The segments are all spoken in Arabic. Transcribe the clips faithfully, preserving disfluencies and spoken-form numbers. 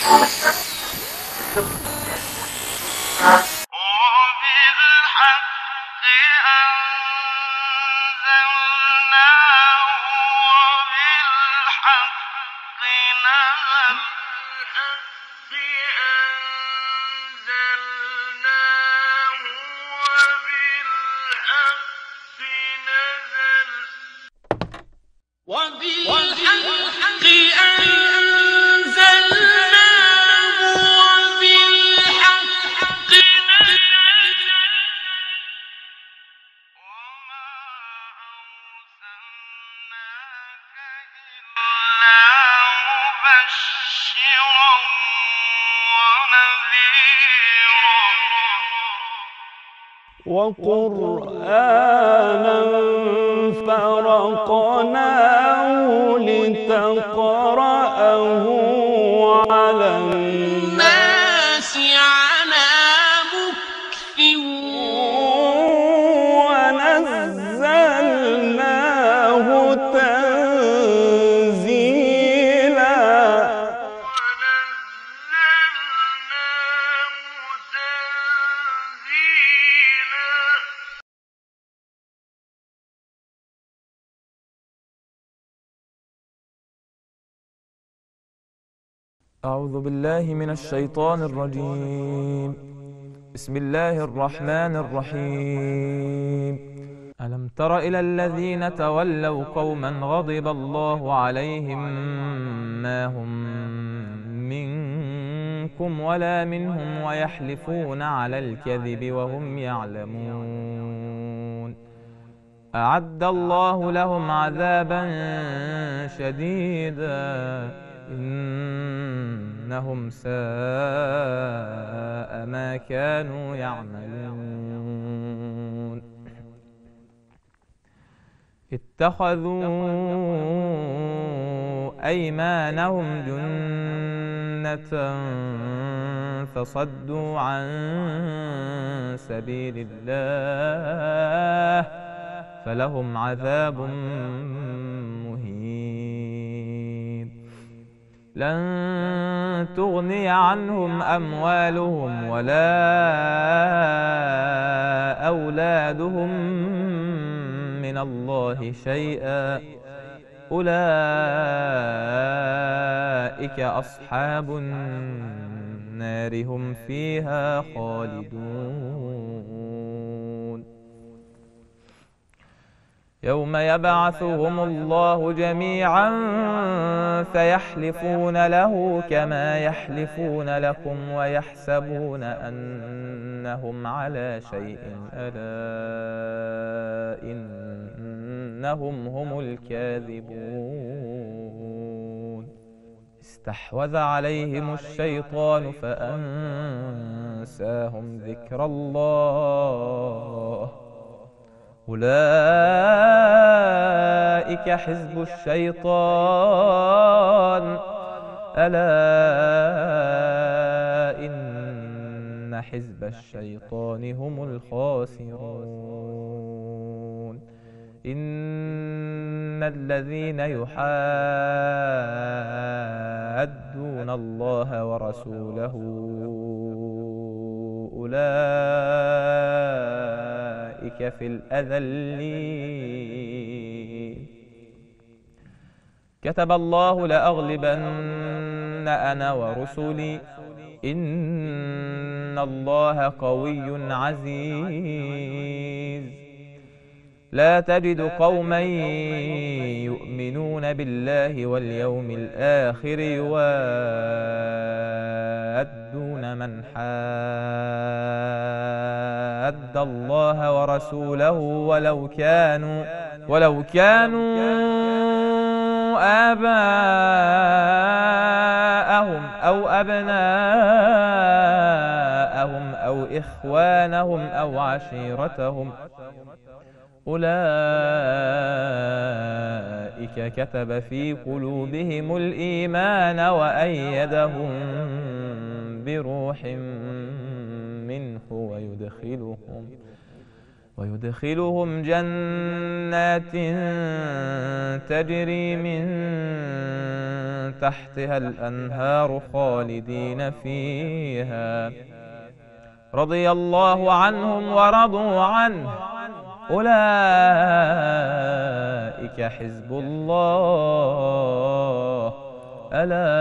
وقرآنا فرقناه لتقرأه على الناس على مكث ونزلناه تنزيلا. أعوذ بالله من الشيطان الرجيم. بسم الله الرحمن الرحيم. ألم تر إلى الذين تولوا قوما غضب الله عليهم ما هم منكم ولا منهم ويحلفون على الكذب وهم يعلمون. أعد الله لهم عذابا شديدا إنهم ساء ما كانوا يعملون. اتخذوا أيمانهم جنة فصدوا عن سبيل الله فلهم عذاب مهين. لن تغني عنهم أموالهم ولا أولادهم من الله شيئا أولئك أصحاب النار هم فيها خالدون. يوم يبعثهم الله جميعا فيحلفون له كما يحلفون لكم ويحسبون أنهم على شيء ألا إنهم هم الكاذبون. استحوذ عليهم الشيطان فأنساهم ذكر الله أولئك حزب الشيطان ألا إن حزب الشيطان هم الخاسرون. إن الذين يحادون الله ورسوله أولئك في الأذلين. كتب الله لأغلبن أنا ورسلي إن الله قوي عزيز. لا تجد قوما يؤمنون بالله واليوم الآخر يوادون من حاد الله ورسوله ولو كانوا ولو كانوا آباءهم أو أبناءهم أو إخوانهم أو عشيرتهم أولئك كتب في قلوبهم الإيمان وأيدهم بروح منه ويدخلهم ويدخلهم جنات تجري من تحتها الأنهار خالدين فيها رضي الله عنهم ورضوا عنه أولئك حزب الله ألا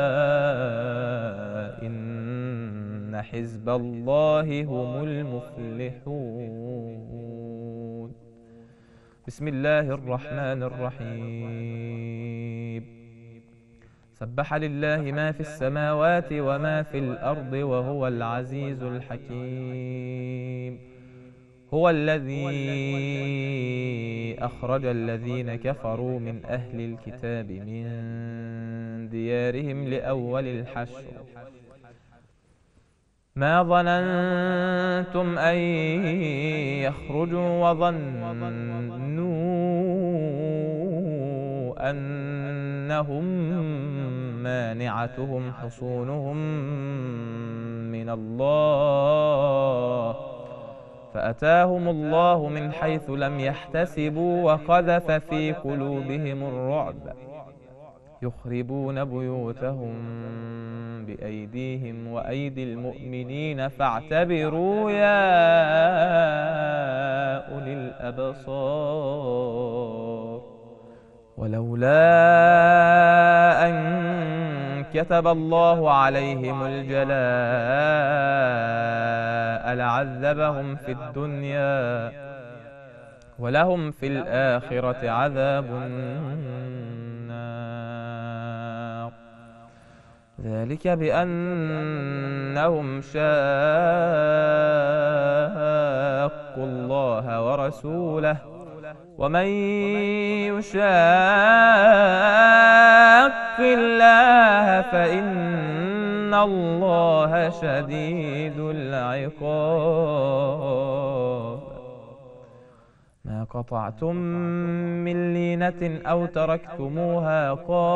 إن حزب الله هم المفلحون. بسم الله الرحمن الرحيم. سبح لله ما في السماوات وما في الأرض وهو العزيز الحكيم. هو الذي أخرج الذين كفروا من أهل الكتاب من ديارهم لأول الحشر ما ظننتم أن يخرجوا وظنوا أنهم مانعتهم حصونهم من الله فأتاهم الله من حيث لم يحتسبوا وقذف في قلوبهم الرعب يخربون بيوتهم بأيديهم وأيدي المؤمنين فاعتبروا يا أولي الأبصار. ولولا أن كتب الله عليهم الجلاء لعذبهم في الدنيا ولهم في الآخرة عذاب النار ذلك بأنهم شاقوا الله ورسوله ومن يشاق الله فإن الله شديد العقاب. ما قطعتم من لينة أو تركتموها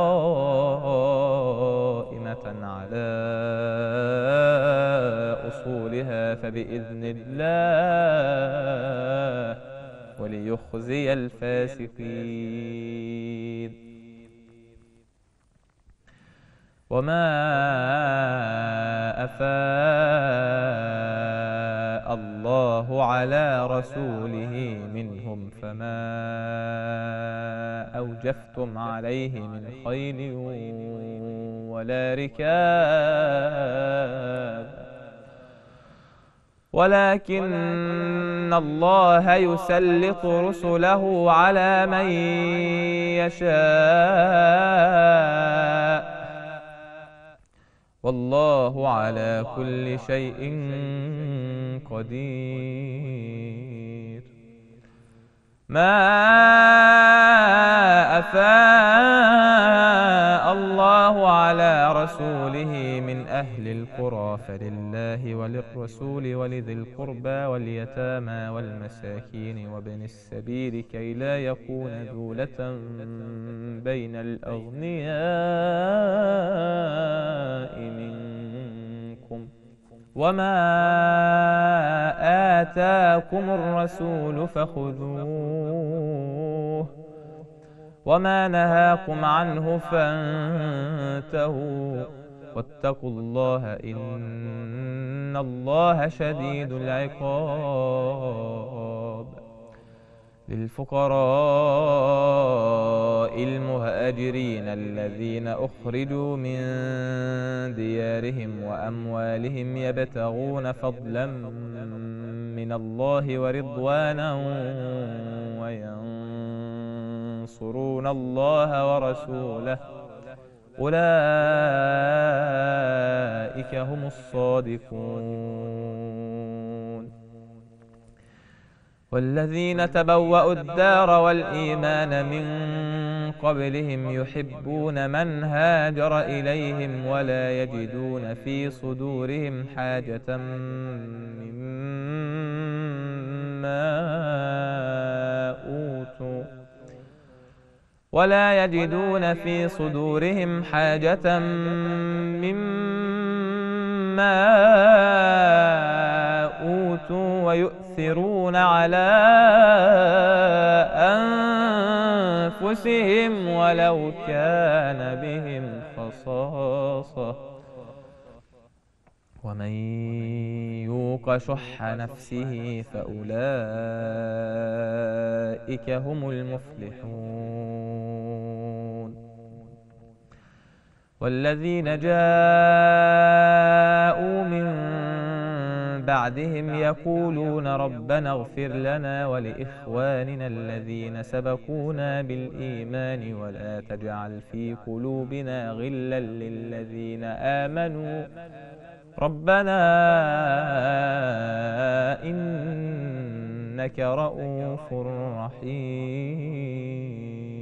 قائمة على أصولها فبإذن الله وليخزي الفاسقين. وما أفاء الله على رسوله منهم فما أوجفتم عليه من خيل ولا ركاب ولكن الله يسلط رسله على من يشاء والله على كل شيء قدير. ما أفاء الله على رسوله من أهل القرى فلله وللرسول ولذي القربى واليتامى والمساكين وابن السبيل كي لا يكون دولة بين الأغنياء منكم وما آتاكم الرسول فخذوه وما نهاكم عنه فانتهوا واتقوا الله إن الله شديد العقاب. للفقراء المهاجرين الذين أخرجوا من ديارهم وأموالهم يبتغون فضلا من الله ورضوانا وينصرون الله ورسوله أولئك هم الصادقون. والذين تبوأوا الدار والإيمان من قبلهم يحبون من هاجر إليهم ولا يجدون في صدورهم حاجة مما أوتوا ولا يجدون في صدورهم حاجة مما أوتوا ويؤثرون ويؤثرون على أنفسهم ولو كان بهم خصاصة ومن يوق شح نفسه فأولئك هم المفلحون والذين جاءوا من بعدهم يقولون ربنا اغفر لنا ولإخواننا الذين سبقونا بالإيمان ولا تجعل في قلوبنا غلا للذين آمنوا ربنا إنك رؤوف رحيم.